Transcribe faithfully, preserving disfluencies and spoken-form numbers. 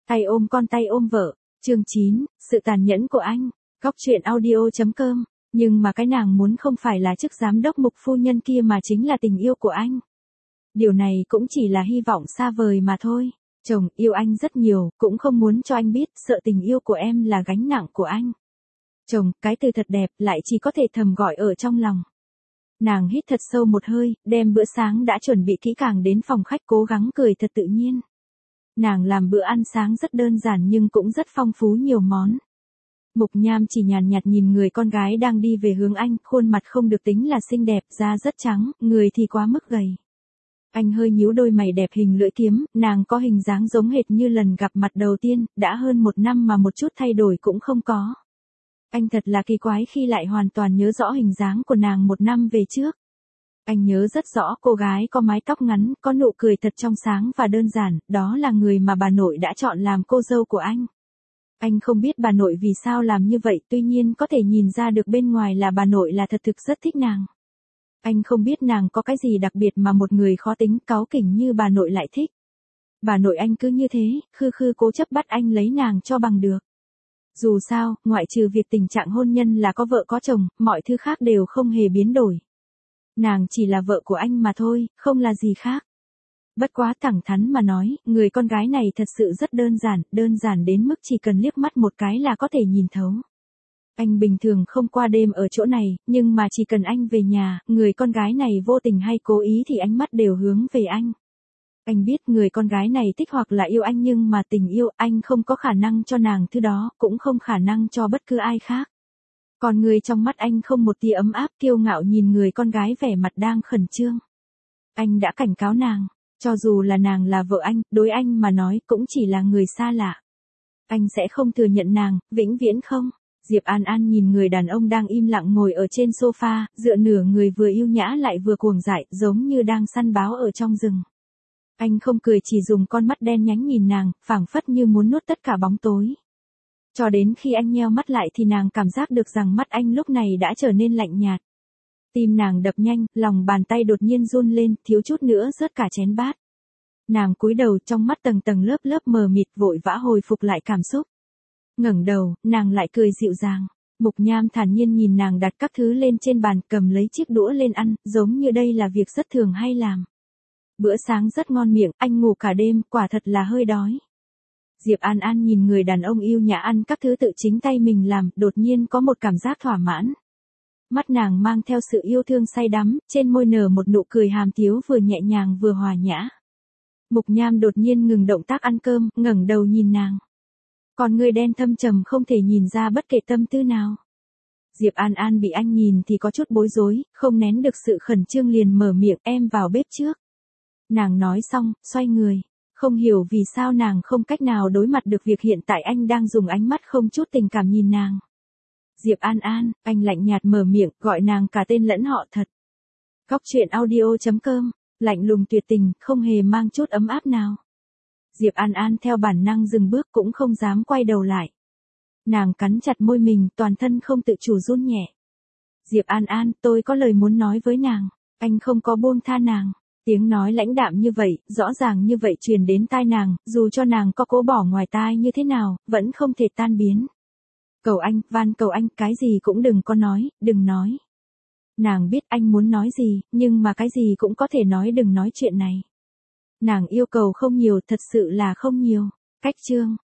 Tay ôm con tay ôm vợ. Chương chín, sự tàn nhẫn của anh. Góc truyện audio chấm com. Nhưng mà cái nàng muốn không phải là chức giám đốc Mục phu nhân kia mà chính là tình yêu của anh. Điều này cũng chỉ là hy vọng xa vời mà thôi. Chồng yêu anh rất nhiều, cũng không muốn cho anh biết, sợ tình yêu của em là gánh nặng của anh. Chồng, cái từ thật đẹp, lại chỉ có thể thầm gọi ở trong lòng. Nàng hít thật sâu một hơi, đem bữa sáng đã chuẩn bị kỹ càng đến phòng khách, cố gắng cười thật tự nhiên. Nàng làm bữa ăn sáng rất đơn giản nhưng cũng rất phong phú nhiều món. Mục Nham chỉ nhàn nhạt nhìn người con gái đang đi về hướng anh, khuôn mặt không được tính là xinh đẹp, da rất trắng, người thì quá mức gầy. Anh hơi nhíu đôi mày đẹp hình lưỡi kiếm, nàng có hình dáng giống hệt như lần gặp mặt đầu tiên, đã hơn một năm mà một chút thay đổi cũng không có. Anh thật là kỳ quái khi lại hoàn toàn nhớ rõ hình dáng của nàng một năm về trước. Anh nhớ rất rõ cô gái có mái tóc ngắn, có nụ cười thật trong sáng và đơn giản, đó là người mà bà nội đã chọn làm cô dâu của anh. Anh không biết bà nội vì sao làm như vậy, tuy nhiên có thể nhìn ra được bên ngoài là bà nội là thật thực rất thích nàng. Anh không biết nàng có cái gì đặc biệt mà một người khó tính, cáu kỉnh như bà nội lại thích. Bà nội anh cứ như thế, khư khư cố chấp bắt anh lấy nàng cho bằng được. Dù sao, ngoại trừ việc tình trạng hôn nhân là có vợ có chồng, mọi thứ khác đều không hề biến đổi. Nàng chỉ là vợ của anh mà thôi, không là gì khác. Bất quá thẳng thắn mà nói, người con gái này thật sự rất đơn giản, đơn giản đến mức chỉ cần liếc mắt một cái là có thể nhìn thấu. Anh bình thường không qua đêm ở chỗ này, nhưng mà chỉ cần anh về nhà, người con gái này vô tình hay cố ý thì ánh mắt đều hướng về anh. Anh biết người con gái này thích hoặc là yêu anh nhưng mà tình yêu anh không có khả năng cho nàng thứ đó, cũng không khả năng cho bất cứ ai khác. Còn người trong mắt anh không một tia ấm áp, kiêu ngạo nhìn người con gái vẻ mặt đang khẩn trương. Anh đã cảnh cáo nàng, cho dù là nàng là vợ anh, đối anh mà nói cũng chỉ là người xa lạ. Anh sẽ không thừa nhận nàng, vĩnh viễn không. Diệp An An nhìn người đàn ông đang im lặng ngồi ở trên sofa, dựa nửa người vừa yêu nhã lại vừa cuồng dại, giống như đang săn báo ở trong rừng. Anh không cười, chỉ dùng con mắt đen nhánh nhìn nàng, phảng phất như muốn nuốt tất cả bóng tối. Cho đến khi anh nheo mắt lại thì nàng cảm giác được rằng mắt anh lúc này đã trở nên lạnh nhạt. Tim nàng đập nhanh, lòng bàn tay đột nhiên run lên, thiếu chút nữa rớt cả chén bát. Nàng cúi đầu, trong mắt tầng tầng lớp lớp mờ mịt, vội vã hồi phục lại cảm xúc. Ngẩng đầu, nàng lại cười dịu dàng. Mục Nham thản nhiên nhìn nàng đặt các thứ lên trên bàn, cầm lấy chiếc đũa lên ăn, giống như đây là việc rất thường hay làm. Bữa sáng rất ngon miệng, anh ngủ cả đêm, quả thật là hơi đói. Diệp An An nhìn người đàn ông yêu nhã ăn các thứ tự chính tay mình làm, đột nhiên có một cảm giác thỏa mãn. Mắt nàng mang theo sự yêu thương say đắm, trên môi nở một nụ cười hàm tiếu vừa nhẹ nhàng vừa hòa nhã. Mục Nham đột nhiên ngừng động tác ăn cơm, ngẩng đầu nhìn nàng. Còn người đen thâm trầm không thể nhìn ra bất kể tâm tư nào. Diệp An An bị anh nhìn thì có chút bối rối, không nén được sự khẩn trương liền mở miệng, em vào bếp trước. Nàng nói xong, xoay người. Không hiểu vì sao nàng không cách nào đối mặt được việc hiện tại anh đang dùng ánh mắt không chút tình cảm nhìn nàng. Diệp An An, anh lạnh nhạt mở miệng, gọi nàng cả tên lẫn họ thật. Góc truyện audio chấm com, lạnh lùng tuyệt tình, không hề mang chút ấm áp nào. Diệp An An theo bản năng dừng bước, cũng không dám quay đầu lại. Nàng cắn chặt môi mình, toàn thân không tự chủ run nhẹ. Diệp An An, tôi có lời muốn nói với nàng. Anh không có buông tha nàng. Tiếng nói lãnh đạm như vậy, rõ ràng như vậy truyền đến tai nàng, dù cho nàng có cố bỏ ngoài tai như thế nào, vẫn không thể tan biến. Cầu anh, van cầu anh, cái gì cũng đừng có nói, đừng nói. Nàng biết anh muốn nói gì, nhưng mà cái gì cũng có thể nói, đừng nói chuyện này. Nàng yêu cầu không nhiều, thật sự là không nhiều. Cách chương.